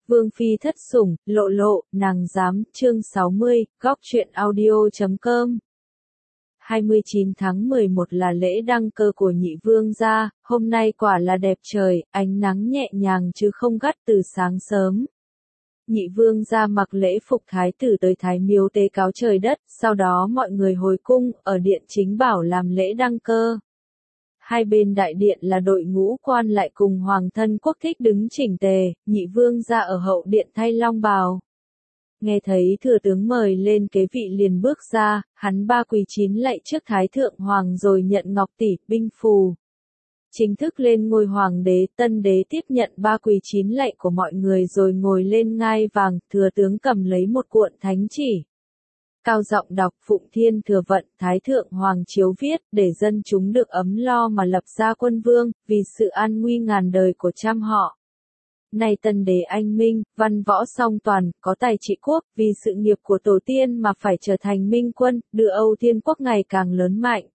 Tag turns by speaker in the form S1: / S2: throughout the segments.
S1: Vương phi thất sủng, lộ lộ, nàng dám, chương 60, góc truyện audio.com. 29 tháng 11 là lễ đăng cơ của nhị vương gia, hôm nay quả là đẹp trời, ánh nắng nhẹ nhàng chứ không gắt từ sáng sớm. Nhị vương gia mặc lễ phục thái tử tới thái miếu tế cáo trời đất, sau đó mọi người hồi cung, ở điện chính bảo làm lễ đăng cơ. Hai bên đại điện là đội ngũ quan lại cùng hoàng thân quốc thích đứng chỉnh tề, nhị vương gia ở hậu điện thay long bào. Nghe thấy thừa tướng mời lên kế vị liền bước ra, hắn ba quỳ chín lạy trước thái thượng hoàng rồi nhận ngọc tỷ, binh phù. Chính thức lên ngôi hoàng đế, tân đế tiếp nhận ba quỳ chín lạy của mọi người rồi ngồi lên ngai vàng, thừa tướng cầm lấy một cuộn thánh chỉ. Cao giọng đọc Phụng Thiên Thừa Vận, Thái Thượng Hoàng chiếu viết, để dân chúng được ấm lo mà lập ra quân vương, vì sự an nguy ngàn đời của trăm họ. Này tân đế anh minh, văn võ song toàn, có tài trị quốc, vì sự nghiệp của tổ tiên mà phải trở thành minh quân, đưa Âu Thiên Quốc ngày càng lớn mạnh.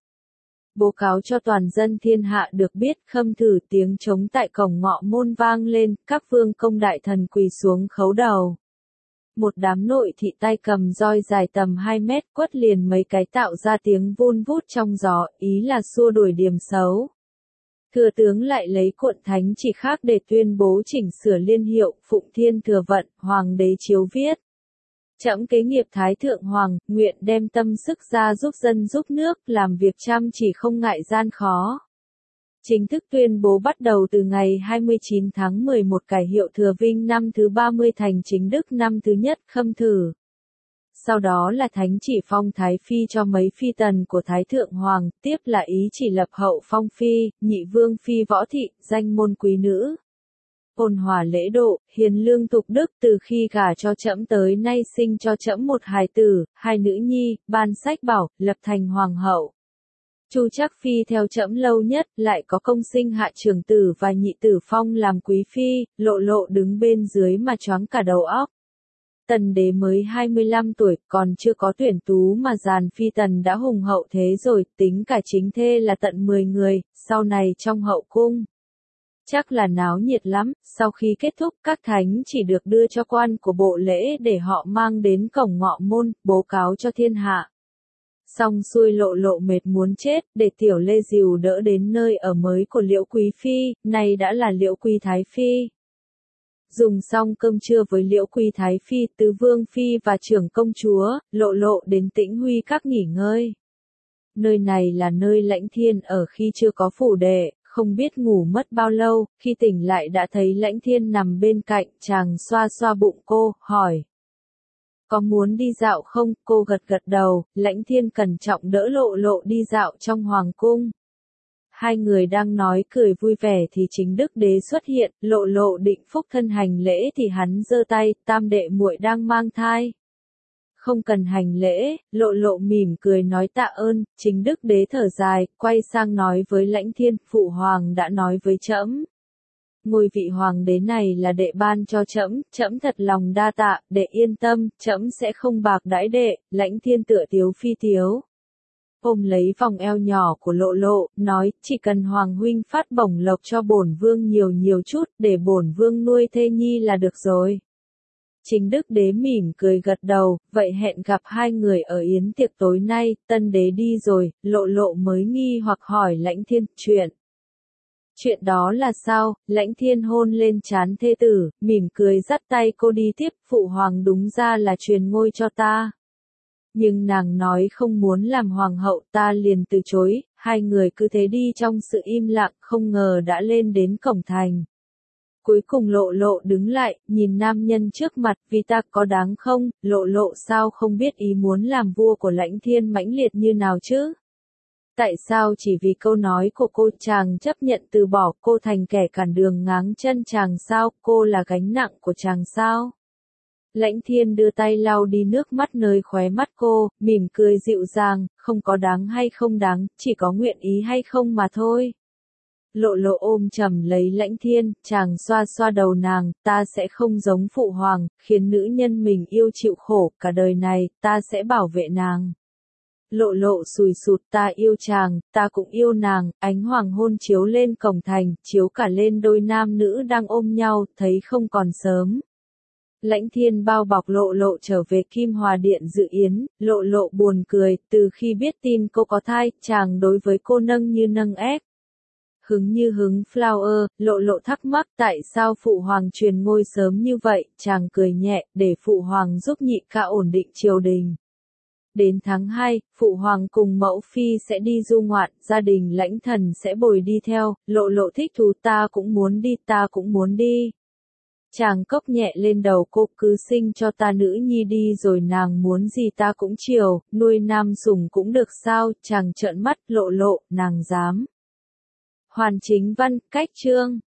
S1: Bố cáo cho toàn dân thiên hạ được biết, khâm thử tiếng trống tại cổng ngọ môn vang lên, các vương công đại thần quỳ xuống khấu đầu. Một đám nội thị tay cầm roi dài tầm 2 mét quất liền mấy cái tạo ra tiếng vun vút trong gió, ý là xua đuổi điểm xấu. Thừa tướng lại lấy cuộn thánh chỉ khác để tuyên bố chỉnh sửa liên hiệu, Phụng Thiên Thừa Vận, Hoàng đế chiếu viết. Trẫm kế nghiệp Thái Thượng Hoàng, nguyện đem tâm sức ra giúp dân giúp nước, làm việc chăm chỉ không ngại gian khó. Chính thức tuyên bố bắt đầu từ ngày 29 tháng 11 cải hiệu Thừa Vinh năm thứ 30 thành Chính Đức năm thứ nhất khâm thử. Sau đó là thánh chỉ phong Thái Phi cho mấy phi tần của Thái Thượng Hoàng, tiếp là ý chỉ lập hậu phong Phi, nhị vương Phi Võ Thị, danh môn quý nữ. Ôn hòa lễ độ, hiền lương tục đức, từ khi gả cho trẫm tới nay sinh cho trẫm một hài tử, hai nữ nhi, ban sách bảo, lập thành hoàng hậu. Chu Trác Phi theo trẫm lâu nhất, lại có công sinh hạ trưởng tử và nhị tử phong làm quý phi, lộ lộ đứng bên dưới mà choáng cả đầu óc. Tần đế mới 25 tuổi, còn chưa có tuyển tú mà dàn phi tần đã hùng hậu thế rồi, tính cả chính thê là tận 10 người, sau này trong hậu cung. Chắc là náo nhiệt lắm, sau khi kết thúc các thánh chỉ được đưa cho quan của bộ lễ để họ mang đến cổng ngọ môn, bố cáo cho thiên hạ. Xong xuôi lộ lộ mệt muốn chết, để tiểu lê dìu đỡ đến nơi ở mới của Liễu Quý Phi, nay đã là Liễu Quý Thái Phi. Dùng xong cơm trưa với Liễu Quý Thái Phi, Tứ Vương Phi và trưởng công chúa, lộ lộ đến Tĩnh Huy Các nghỉ ngơi. Nơi này là nơi Lãnh Thiên ở khi chưa có phủ đệ, không biết ngủ mất bao lâu, khi tỉnh lại đã thấy Lãnh Thiên nằm bên cạnh, chàng xoa xoa bụng cô, hỏi. Có muốn đi dạo không? Cô gật gật đầu, Lãnh Thiên cẩn trọng đỡ lộ lộ đi dạo trong hoàng cung. Hai người đang nói cười vui vẻ thì Chính Đức Đế xuất hiện, lộ lộ định phúc thân hành lễ thì hắn giơ tay, tam đệ muội đang mang thai. Không cần hành lễ, lộ lộ mỉm cười nói tạ ơn, Chính Đức Đế thở dài, quay sang nói với Lãnh Thiên, phụ hoàng đã nói với trẫm. Ngôi vị hoàng đế này là đệ ban cho trẫm, trẫm thật lòng đa tạ, đệ yên tâm, trẫm sẽ không bạc đãi đệ. Lãnh Thiên tựa tiếu phi tiếu. Ôm lấy vòng eo nhỏ của lộ lộ, nói, chỉ cần hoàng huynh phát bổng lộc cho bổn vương nhiều chút, để bổn vương nuôi thê nhi là được rồi. Chính Đức Đế mỉm cười gật đầu, vậy hẹn gặp hai người ở yến tiệc tối nay, tân đế đi rồi, lộ lộ mới nghi hoặc hỏi Lãnh Thiên, Chuyện đó là sao? Lãnh Thiên hôn lên trán thê tử, mỉm cười dắt tay cô đi tiếp, phụ hoàng đúng ra là truyền ngôi cho ta. Nhưng nàng nói không muốn làm hoàng hậu, ta liền từ chối, hai người cứ thế đi trong sự im lặng, không ngờ đã lên đến cổng thành. Cuối cùng lộ lộ đứng lại, nhìn nam nhân trước mặt, vì ta có đáng không? Lộ lộ sao không biết ý muốn làm vua của Lãnh Thiên mãnh liệt như nào chứ? Tại sao chỉ vì câu nói của cô chàng chấp nhận từ bỏ cô thành kẻ cản đường ngáng chân chàng sao, cô là gánh nặng của chàng sao? Lãnh Thiên đưa tay lau đi nước mắt nơi khóe mắt cô, mỉm cười dịu dàng, không có đáng hay không đáng, chỉ có nguyện ý hay không mà thôi. Lộ lộ ôm chầm lấy Lãnh Thiên, chàng xoa xoa đầu nàng, ta sẽ không giống phụ hoàng, khiến nữ nhân mình yêu chịu khổ, cả đời này, ta sẽ bảo vệ nàng. Lộ lộ sùi sụt, ta yêu chàng, ta cũng yêu nàng, ánh hoàng hôn chiếu lên cổng thành, chiếu cả lên đôi nam nữ đang ôm nhau, thấy không còn sớm. Lãnh Thiên bao bọc Lộ Lộ trở về Kim Hòa Điện dự yến, Lộ Lộ buồn cười, từ khi biết tin cô có thai, chàng đối với cô nâng như nâng ép. Hứng như hứng flower, Lộ Lộ thắc mắc tại sao Phụ Hoàng truyền ngôi sớm như vậy, chàng cười nhẹ, để Phụ Hoàng giúp nhị ca ổn định triều đình. Đến tháng 2, Phụ Hoàng cùng mẫu phi sẽ đi du ngoạn, gia đình Lãnh Thần sẽ bồi đi theo, Lộ Lộ thích thú, ta cũng muốn đi. Chàng cốc nhẹ lên đầu cô, cứ sinh cho ta nữ nhi đi rồi nàng muốn gì ta cũng chiều, nuôi nam sủng cũng được sao, chàng trợn mắt, Lộ Lộ, nàng dám. Hoàn Chính Văn, cách chương.